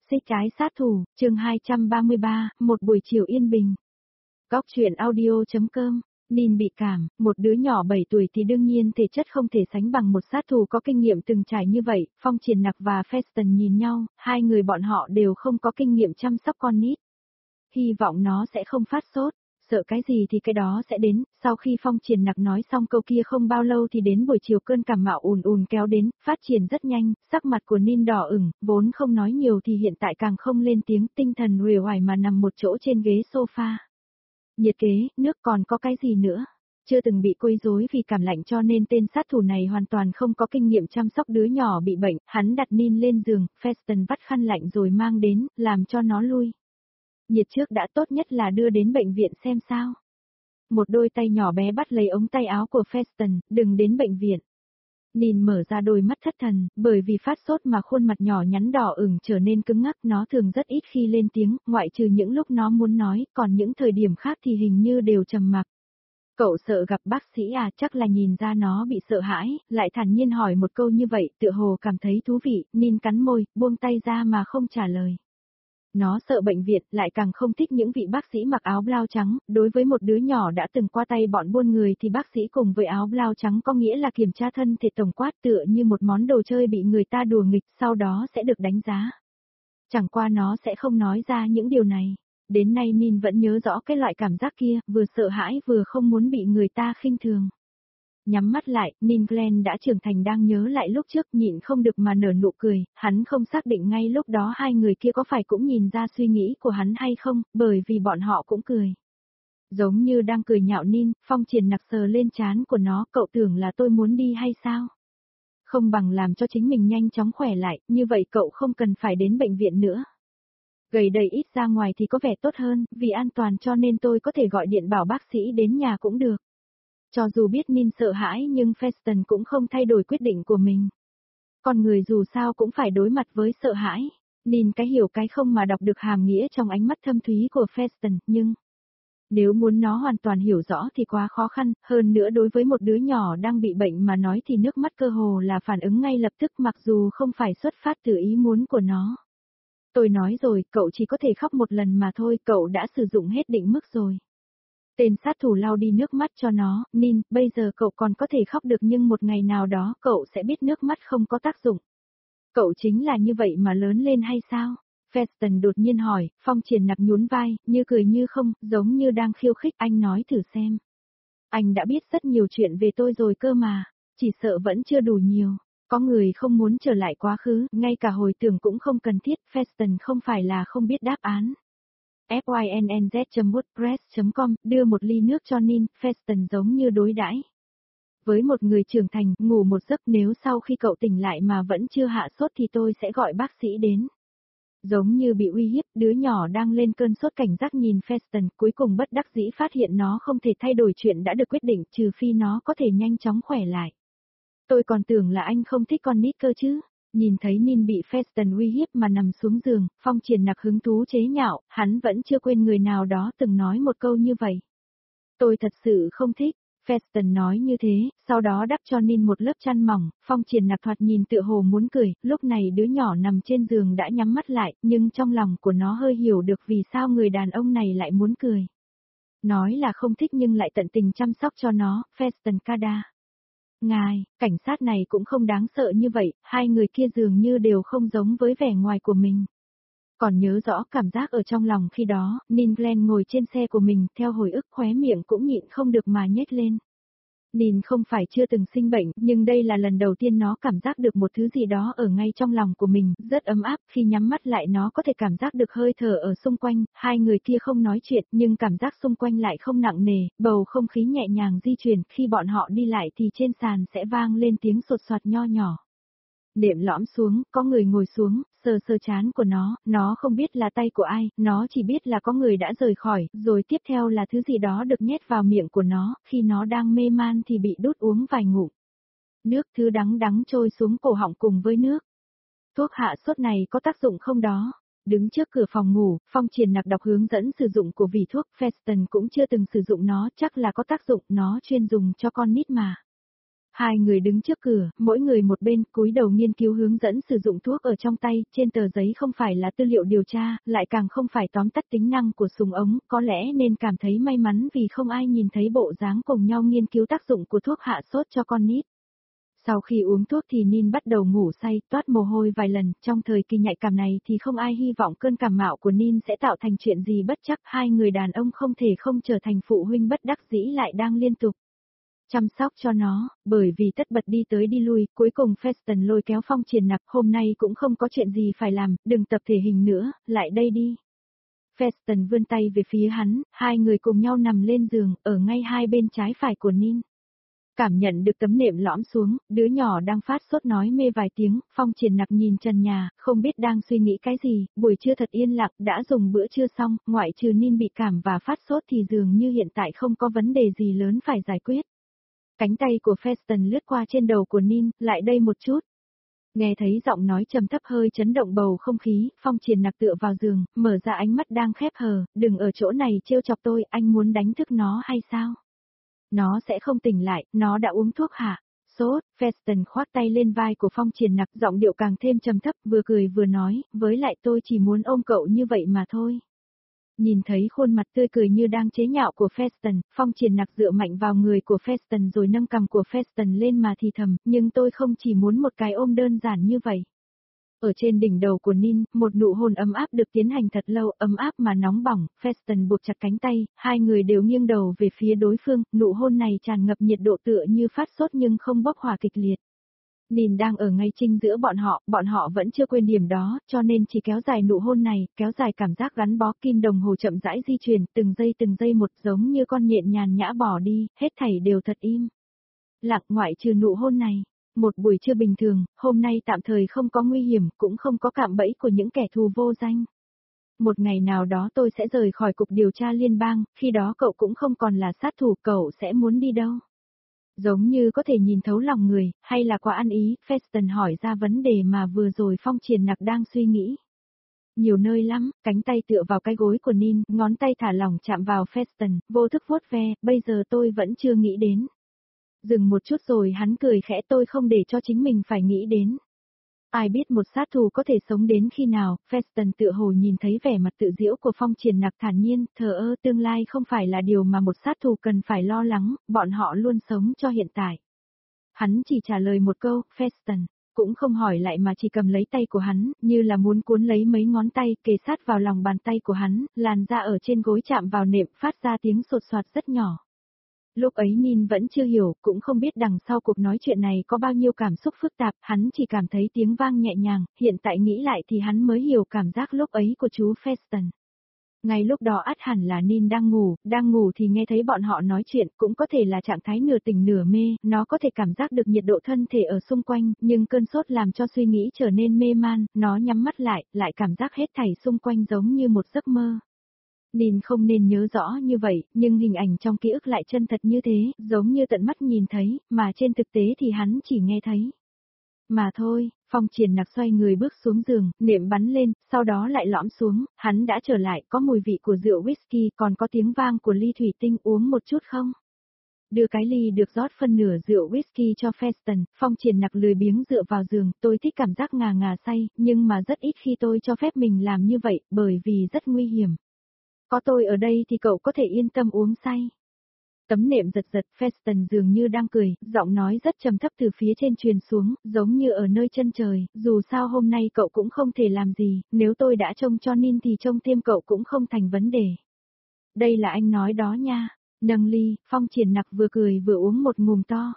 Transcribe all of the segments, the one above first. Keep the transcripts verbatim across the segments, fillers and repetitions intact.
Xích trái sát thủ, chương hai trăm ba mươi ba, một buổi chiều yên bình. Góc truyện audio.com, Nin bị cảm, một đứa nhỏ bảy tuổi thì đương nhiên thể chất không thể sánh bằng một sát thủ có kinh nghiệm từng trải như vậy. Phong Triển Nặc và Feston nhìn nhau, hai người bọn họ đều không có kinh nghiệm chăm sóc con nít. Hy vọng nó sẽ không phát sốt. Sợ cái gì thì cái đó sẽ đến. Sau khi Phong Triển Nặc nói xong câu kia không bao lâu thì đến buổi chiều cơn cảm mạo ùn ùn kéo đến, phát triển rất nhanh, sắc mặt của Nin đỏ ửng, vốn không nói nhiều thì hiện tại càng không lên tiếng, tinh thần uể oải mà nằm một chỗ trên ghế sofa. Nhiệt kế, nước còn có cái gì nữa? Chưa từng bị quấy rối vì cảm lạnh cho nên tên sát thủ này hoàn toàn không có kinh nghiệm chăm sóc đứa nhỏ bị bệnh, hắn đặt Nin lên giường, Feston vắt khăn lạnh rồi mang đến, làm cho nó lui. Nhiệt trước đã, tốt nhất là đưa đến bệnh viện xem sao. Một đôi tay nhỏ bé bắt lấy ống tay áo của Feston, đừng đến bệnh viện. Nin mở ra đôi mắt thất thần, bởi vì phát sốt mà khuôn mặt nhỏ nhắn đỏ ửng trở nên cứng ngắc, nó thường rất ít khi lên tiếng, ngoại trừ những lúc nó muốn nói, còn những thời điểm khác thì hình như đều trầm mặc. Cậu sợ gặp bác sĩ à? Chắc là nhìn ra nó bị sợ hãi, lại thản nhiên hỏi một câu như vậy, tựa hồ cảm thấy thú vị. Nin cắn môi, buông tay ra mà không trả lời. Nó sợ bệnh viện, lại càng không thích những vị bác sĩ mặc áo blau trắng, đối với một đứa nhỏ đã từng qua tay bọn buôn người thì bác sĩ cùng với áo blau trắng có nghĩa là kiểm tra thân thể tổng quát, tựa như một món đồ chơi bị người ta đùa nghịch, sau đó sẽ được đánh giá. Chẳng qua nó sẽ không nói ra những điều này. Đến nay Nin vẫn nhớ rõ cái loại cảm giác kia, vừa sợ hãi vừa không muốn bị người ta khinh thường. Nhắm mắt lại, Nin Glen đã trưởng thành đang nhớ lại lúc trước, nhịn không được mà nở nụ cười, hắn không xác định ngay lúc đó hai người kia có phải cũng nhìn ra suy nghĩ của hắn hay không, bởi vì bọn họ cũng cười. Giống như đang cười nhạo Nin, Phong Triển Nặc sờ lên trán của nó, cậu tưởng là tôi muốn đi hay sao? Không bằng làm cho chính mình nhanh chóng khỏe lại, như vậy cậu không cần phải đến bệnh viện nữa. Gầy đầy ít ra ngoài thì có vẻ tốt hơn, vì an toàn cho nên tôi có thể gọi điện bảo bác sĩ đến nhà cũng được. Cho dù biết Nin sợ hãi nhưng Feston cũng không thay đổi quyết định của mình. Con người dù sao cũng phải đối mặt với sợ hãi. Nin cái hiểu cái không mà đọc được hàm nghĩa trong ánh mắt thâm thúy của Feston, nhưng nếu muốn nó hoàn toàn hiểu rõ thì quá khó khăn, hơn nữa đối với một đứa nhỏ đang bị bệnh mà nói thì nước mắt cơ hồ là phản ứng ngay lập tức mặc dù không phải xuất phát từ ý muốn của nó. Tôi nói rồi, cậu chỉ có thể khóc một lần mà thôi, cậu đã sử dụng hết định mức rồi. Tên sát thủ lau đi nước mắt cho nó, Nin, bây giờ cậu còn có thể khóc được nhưng một ngày nào đó cậu sẽ biết nước mắt không có tác dụng. Cậu chính là như vậy mà lớn lên hay sao? Feston đột nhiên hỏi, Phong Triển Nặc nhún vai, như cười như không, giống như đang khiêu khích. Anh nói thử xem. Anh đã biết rất nhiều chuyện về tôi rồi cơ mà, chỉ sợ vẫn chưa đủ nhiều. Có người không muốn trở lại quá khứ, ngay cả hồi tưởng cũng không cần thiết. Feston không phải là không biết đáp án. F Y N N Z chấm wordpress chấm com đưa một ly nước cho Nin, Feston giống như đối đãi với một người trưởng thành, ngủ một giấc, nếu sau khi cậu tỉnh lại mà vẫn chưa hạ sốt thì tôi sẽ gọi bác sĩ đến. Giống như bị uy hiếp, đứa nhỏ đang lên cơn sốt cảnh giác nhìn Feston, cuối cùng bất đắc dĩ phát hiện nó không thể thay đổi chuyện đã được quyết định, trừ phi nó có thể nhanh chóng khỏe lại. Tôi còn tưởng là anh không thích con nít cơ chứ. Nhìn thấy Nin bị Feston uy hiếp mà nằm xuống giường, Phong Triển Nặc hứng thú chế nhạo, hắn vẫn chưa quên người nào đó từng nói một câu như vậy. Tôi thật sự không thích, Feston nói như thế, sau đó đắp cho Nin một lớp chăn mỏng. Phong Triển Nặc thoạt nhìn tựa hồ muốn cười, lúc này đứa nhỏ nằm trên giường đã nhắm mắt lại, nhưng trong lòng của nó hơi hiểu được vì sao người đàn ông này lại muốn cười. Nói là không thích nhưng lại tận tình chăm sóc cho nó, Feston Kada. Ngài, cảnh sát này cũng không đáng sợ như vậy, hai người kia dường như đều không giống với vẻ ngoài của mình. Còn nhớ rõ cảm giác ở trong lòng khi đó, Nin Glen ngồi trên xe của mình, theo hồi ức khóe miệng cũng nhịn không được mà nhếch lên. Nin không phải chưa từng sinh bệnh, nhưng đây là lần đầu tiên nó cảm giác được một thứ gì đó ở ngay trong lòng của mình, rất ấm áp, khi nhắm mắt lại nó có thể cảm giác được hơi thở ở xung quanh, hai người kia không nói chuyện, nhưng cảm giác xung quanh lại không nặng nề, bầu không khí nhẹ nhàng di chuyển, khi bọn họ đi lại thì trên sàn sẽ vang lên tiếng sột soạt nho nhỏ. Nệm lõm xuống, có người ngồi xuống, sờ sờ trán của nó, nó không biết là tay của ai, nó chỉ biết là có người đã rời khỏi, rồi tiếp theo là thứ gì đó được nhét vào miệng của nó, khi nó đang mê man thì bị đút uống vài ngụm. Nước thứ đắng đắng trôi xuống cổ họng cùng với nước. Thuốc hạ sốt này có tác dụng không đó? Đứng trước cửa phòng ngủ, Phong Triển Nặc đọc hướng dẫn sử dụng của vỉ thuốc, Feston cũng chưa từng sử dụng nó, chắc là có tác dụng, nó chuyên dùng cho con nít mà. Hai người đứng trước cửa, mỗi người một bên, cúi đầu nghiên cứu hướng dẫn sử dụng thuốc ở trong tay, trên tờ giấy không phải là tư liệu điều tra, lại càng không phải tóm tắt tính năng của súng ống, có lẽ nên cảm thấy may mắn vì không ai nhìn thấy bộ dáng cùng nhau nghiên cứu tác dụng của thuốc hạ sốt cho con nít. Sau khi uống thuốc thì Nin bắt đầu ngủ say, toát mồ hôi vài lần, trong thời kỳ nhạy cảm này thì không ai hy vọng cơn cảm mạo của Nin sẽ tạo thành chuyện gì bất trắc, hai người đàn ông không thể không trở thành phụ huynh bất đắc dĩ lại đang liên tục chăm sóc cho nó, bởi vì tất bật đi tới đi lui, cuối cùng Feston lôi kéo Phong Triển Nặc, hôm nay cũng không có chuyện gì phải làm, đừng tập thể hình nữa, lại đây đi. Feston vươn tay về phía hắn, hai người cùng nhau nằm lên giường, ở ngay hai bên trái phải của Nin. Cảm nhận được tấm nệm lõm xuống, đứa nhỏ đang phát sốt nói mê vài tiếng, Phong Triển Nặc nhìn trần nhà, không biết đang suy nghĩ cái gì, buổi trưa thật yên lặng, đã dùng bữa trưa xong, ngoại trừ Nin bị cảm và phát sốt thì dường như hiện tại không có vấn đề gì lớn phải giải quyết. Cánh tay của Feston lướt qua trên đầu của Nin, lại đây một chút. Nghe thấy giọng nói trầm thấp hơi chấn động bầu không khí, Phong Triển Nặc tựa vào giường, mở ra ánh mắt đang khép hờ, đừng ở chỗ này trêu chọc tôi, anh muốn đánh thức nó hay sao? Nó sẽ không tỉnh lại, nó đã uống thuốc hả? Sốt, Feston khoác tay lên vai của Phong Triển Nặc, giọng điệu càng thêm trầm thấp, vừa cười vừa nói, với lại tôi chỉ muốn ôm cậu như vậy mà thôi. Nhìn thấy khuôn mặt tươi cười như đang chế nhạo của Feston, Phong Triển Nặc dựa mạnh vào người của Feston rồi nâng cằm của Feston lên mà thì thầm, nhưng tôi không chỉ muốn một cái ôm đơn giản như vậy. Ở trên đỉnh đầu của Nin, một nụ hôn ấm áp được tiến hành thật lâu, ấm áp mà nóng bỏng, Feston buộc chặt cánh tay, hai người đều nghiêng đầu về phía đối phương, nụ hôn này tràn ngập nhiệt độ tựa như phát sốt nhưng không bốc hỏa kịch liệt. Nin đang ở ngay chính giữa bọn họ, bọn họ vẫn chưa quên điểm đó, cho nên chỉ kéo dài nụ hôn này, kéo dài cảm giác gắn bó, kim đồng hồ chậm rãi di chuyển, từng giây từng giây một giống như con nhện nhàn nhã bỏ đi, hết thảy đều thật im. Lặng ngoại trừ nụ hôn này. Một buổi trưa bình thường, hôm nay tạm thời không có nguy hiểm, cũng không có cạm bẫy của những kẻ thù vô danh. Một ngày nào đó tôi sẽ rời khỏi cục điều tra liên bang, khi đó cậu cũng không còn là sát thủ, cậu sẽ muốn đi đâu? Giống như có thể nhìn thấu lòng người, hay là quá ăn ý, Feston hỏi ra vấn đề mà vừa rồi Phong Triển Nặc đang suy nghĩ. Nhiều nơi lắm, cánh tay tựa vào cái gối của Nin, ngón tay thả lỏng chạm vào Feston, vô thức vuốt ve, bây giờ tôi vẫn chưa nghĩ đến. Dừng một chút rồi hắn cười khẽ, tôi không để cho chính mình phải nghĩ đến. Ai biết một sát thủ có thể sống đến khi nào, Feston tựa hồ nhìn thấy vẻ mặt tự giễu của Phong Triển Nặc thản nhiên, thờ ơ, tương lai không phải là điều mà một sát thủ cần phải lo lắng, bọn họ luôn sống cho hiện tại. Hắn chỉ trả lời một câu, Feston, cũng không hỏi lại mà chỉ cầm lấy tay của hắn, như là muốn cuốn lấy mấy ngón tay, kề sát vào lòng bàn tay của hắn, làn da ở trên gối chạm vào nệm phát ra tiếng sột soạt rất nhỏ. Lúc ấy Nin vẫn chưa hiểu, cũng không biết đằng sau cuộc nói chuyện này có bao nhiêu cảm xúc phức tạp, hắn chỉ cảm thấy tiếng vang nhẹ nhàng, hiện tại nghĩ lại thì hắn mới hiểu cảm giác lúc ấy của chú Feston. Ngay lúc đó ắt hẳn là Nin đang ngủ, đang ngủ thì nghe thấy bọn họ nói chuyện, cũng có thể là trạng thái nửa tỉnh nửa mê, nó có thể cảm giác được nhiệt độ thân thể ở xung quanh, nhưng cơn sốt làm cho suy nghĩ trở nên mê man, nó nhắm mắt lại, lại cảm giác hết thảy xung quanh giống như một giấc mơ. Nin không nên nhớ rõ như vậy, nhưng hình ảnh trong ký ức lại chân thật như thế, giống như tận mắt nhìn thấy, mà trên thực tế thì hắn chỉ nghe thấy. Mà thôi, Phong Triển Nặc xoay người bước xuống giường, nệm bắn lên, sau đó lại lõm xuống, hắn đã trở lại, có mùi vị của rượu whisky, còn có tiếng vang của ly thủy tinh, uống một chút không? Đưa cái ly được rót phân nửa rượu whisky cho Feston, Phong Triển Nặc lười biếng dựa vào giường, tôi thích cảm giác ngà ngà say, nhưng mà rất ít khi tôi cho phép mình làm như vậy, bởi vì rất nguy hiểm. Có tôi ở đây thì cậu có thể yên tâm uống say. Tấm nệm giật giật, Feston dường như đang cười, giọng nói rất trầm thấp từ phía trên truyền xuống, giống như ở nơi chân trời, dù sao hôm nay cậu cũng không thể làm gì, nếu tôi đã trông cho Nin thì trông thêm cậu cũng không thành vấn đề. Đây là anh nói đó nha, nâng ly, Phong Triển Nặc vừa cười vừa uống một ngụm to.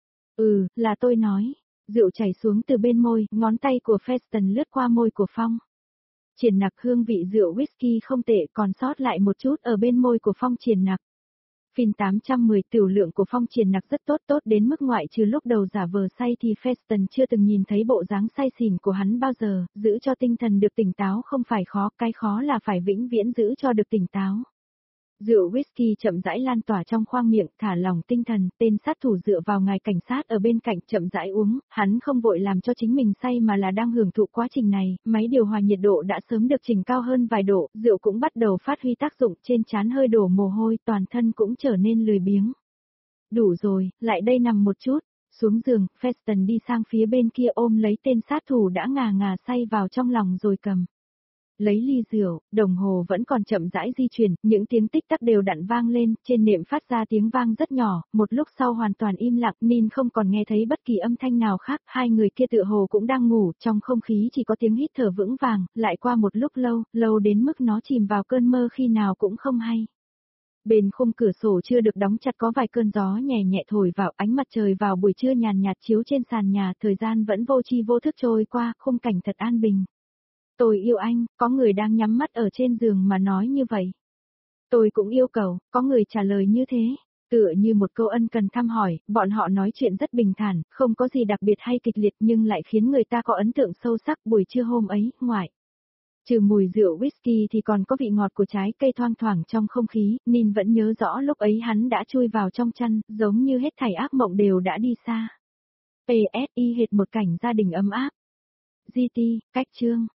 Ừ, là tôi nói, rượu chảy xuống từ bên môi, ngón tay của Feston lướt qua môi của Phong. Triển Nặc hương vị rượu whisky không tệ, còn sót lại một chút ở bên môi của Phong Triển Nặc. Phin tám trăm mười tiểu lượng của Phong Triển Nặc rất tốt, tốt đến mức ngoại trừ lúc đầu giả vờ say thì Feston chưa từng nhìn thấy bộ dáng say xỉn của hắn bao giờ, giữ cho tinh thần được tỉnh táo không phải khó, cái khó là phải vĩnh viễn giữ cho được tỉnh táo. Rượu whisky chậm rãi lan tỏa trong khoang miệng, thả lỏng tinh thần, tên sát thủ dựa vào ngài cảnh sát ở bên cạnh chậm rãi uống, hắn không vội làm cho chính mình say mà là đang hưởng thụ quá trình này, máy điều hòa nhiệt độ đã sớm được chỉnh cao hơn vài độ, rượu cũng bắt đầu phát huy tác dụng, trên trán hơi đổ mồ hôi, toàn thân cũng trở nên lười biếng. Đủ rồi, lại đây nằm một chút. Xuống giường, Feston đi sang phía bên kia ôm lấy tên sát thủ đã ngà ngà say vào trong lòng rồi cầm. Lấy ly rượu, đồng hồ vẫn còn chậm rãi di chuyển, những tiếng tích tắc đều đặn vang lên, trên nệm phát ra tiếng vang rất nhỏ, một lúc sau hoàn toàn im lặng, Nin không còn nghe thấy bất kỳ âm thanh nào khác, hai người kia tựa hồ cũng đang ngủ, trong không khí chỉ có tiếng hít thở vững vàng, lại qua một lúc lâu, lâu đến mức nó chìm vào cơn mơ khi nào cũng không hay. Bên khung cửa sổ chưa được đóng chặt có vài cơn gió nhẹ nhẹ thổi vào, ánh mặt trời vào buổi trưa nhàn nhạt chiếu trên sàn nhà, thời gian vẫn vô tri vô thức trôi qua, khung cảnh thật an bình. Tôi yêu anh, có người đang nhắm mắt ở trên giường mà nói như vậy. Tôi cũng yêu cầu, có người trả lời như thế. Tựa như một câu ân cần thăm hỏi, bọn họ nói chuyện rất bình thản, không có gì đặc biệt hay kịch liệt nhưng lại khiến người ta có ấn tượng sâu sắc buổi trưa hôm ấy, ngoại. Trừ mùi rượu whisky thì còn có vị ngọt của trái cây thoang thoảng trong không khí, Nin vẫn nhớ rõ lúc ấy hắn đã chui vào trong chăn, giống như hết thảy ác mộng đều đã đi xa. pê ét i hệt một cảnh gia đình ấm áp. giê tê, cách chương.